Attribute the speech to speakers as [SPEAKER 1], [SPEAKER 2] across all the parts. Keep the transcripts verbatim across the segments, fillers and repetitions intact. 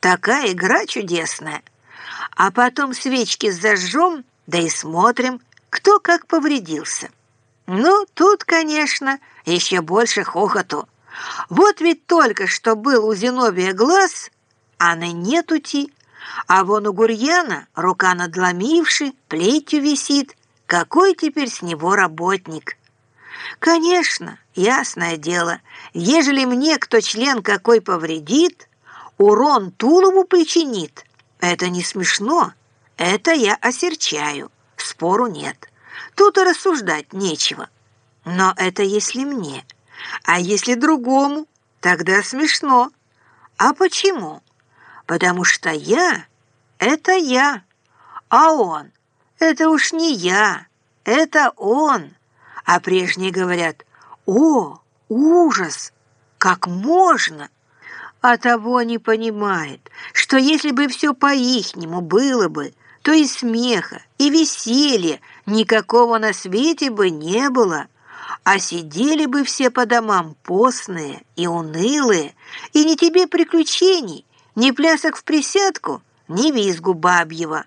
[SPEAKER 1] Такая игра чудесная. А потом свечки зажжем, да и смотрим, кто как повредился. Ну, тут, конечно, еще больше хохоту. Вот ведь только что был у Зиновия глаз, а на нетути, а вон у Гурьяна рука надломивши, плетью висит. Какой теперь с него работник? Конечно, ясное дело, ежели мне кто член какой повредит, урон тулову причинит, это не смешно, это я осерчаю, спору нет. Тут и рассуждать нечего. Но это если мне, а если другому, тогда смешно. А почему? Потому что я — это я, а он — это уж не я, это он. А прежние говорят: «О, ужас! Как можно?» А того не понимает, что если бы все по-ихнему было бы, то и смеха, и веселья никакого на свете бы не было, а сидели бы все по домам постные и унылые, и ни тебе приключений, ни плясок в присядку, ни визгу бабьего.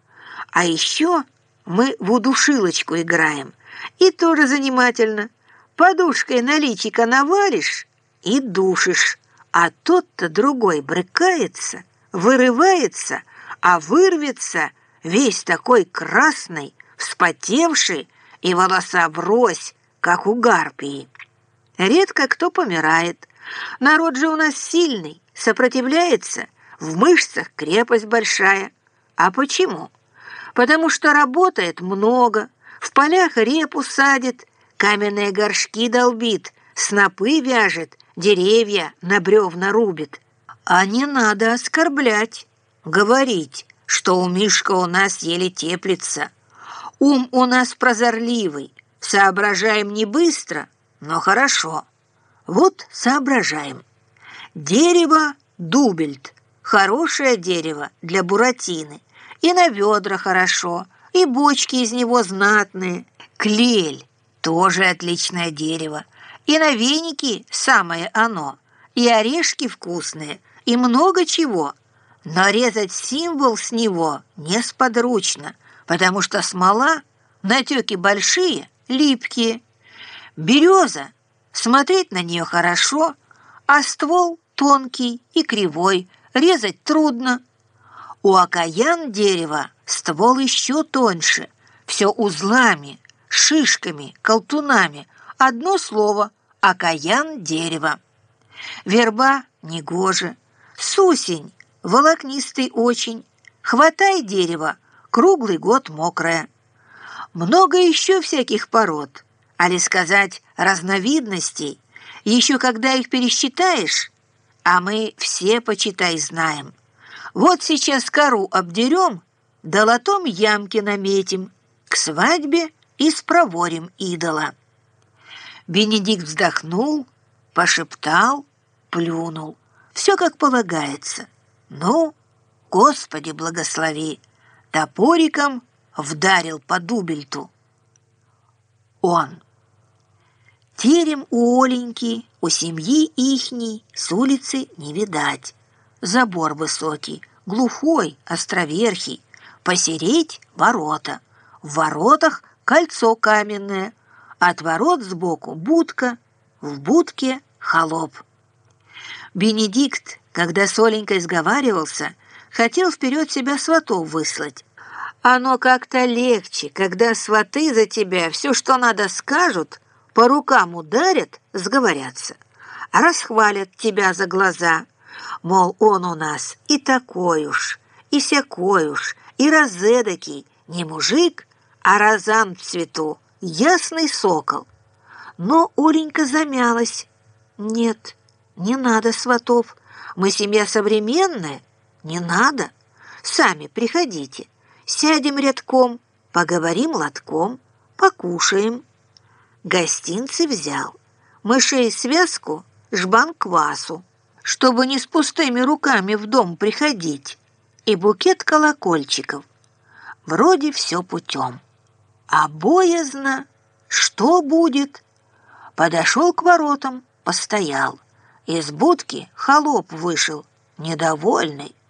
[SPEAKER 1] А еще мы в удушилочку играем, и тоже занимательно. Подушкой на личико навалишь и душишь, а тот-то другой брыкается, вырывается, а вырвется весь такой красный, вспотевший, и волоса врозь, как у гарпии. Редко кто помирает. Народ же у нас сильный, сопротивляется, в мышцах крепость большая. А почему? Потому что работает много, в полях репу садит, каменные горшки долбит, снопы вяжет, деревья на бревна рубит. А не надо оскорблять, говорить, что у Мишка у нас еле теплится. Ум у нас прозорливый, соображаем не быстро, но хорошо. Вот соображаем. Дерево дубельт, хорошее дерево для буратины, и на ведра хорошо, и бочки из него знатные. Клель тоже отличное дерево, и на веники самое оно, и орешки вкусные, и много чего. Но резать символ с него несподручно, потому что смола, натеки большие, липкие. Береза, смотреть на нее хорошо, а ствол тонкий и кривой, резать трудно. У окаян дерева ствол еще тоньше, все узлами, шишками, колтунами. Одно слово — окаян дерева. Верба негоже, сусень волокнистый очень, хватай дерево, круглый год мокрое. Много еще всяких пород, али сказать разновидностей, еще когда их пересчитаешь, а мы все, почитай, знаем. Вот сейчас кору обдерем, да лотом ямки наметим, к свадьбе и спроворим идола. Бенедикт вздохнул, пошептал, плюнул. Все как полагается. Ну, Господи благослови, топориком вдарил по дубельту. Он. Терем у Оленьки, у семьи ихней с улицы не видать. Забор высокий, глухой, островерхий, посереть ворота. В воротах кольцо каменное, от ворот сбоку будка, в будке холоп. Бенедикт, когда с Оленькой сговаривался, хотел вперед себя сватов выслать. Оно как-то легче, когда сваты за тебя все, что надо, скажут, по рукам ударят, сговорятся, расхвалят тебя за глаза, мол, он у нас и такой уж, и сякой уж, и разэдакий, не мужик, а розан в цвету, ясный сокол. Но Оленька замялась. Нет, не надо сватов, мы семья современная, не надо. Сами приходите, сядем рядком, поговорим лотком, покушаем. Гостинцы взял, мышей связку, жбан квасу, чтобы не с пустыми руками в дом приходить, и букет колокольчиков. Вроде все путем. А боязно, что будет? Подошел к воротам, постоял. Из будки холоп вышел, недовольный.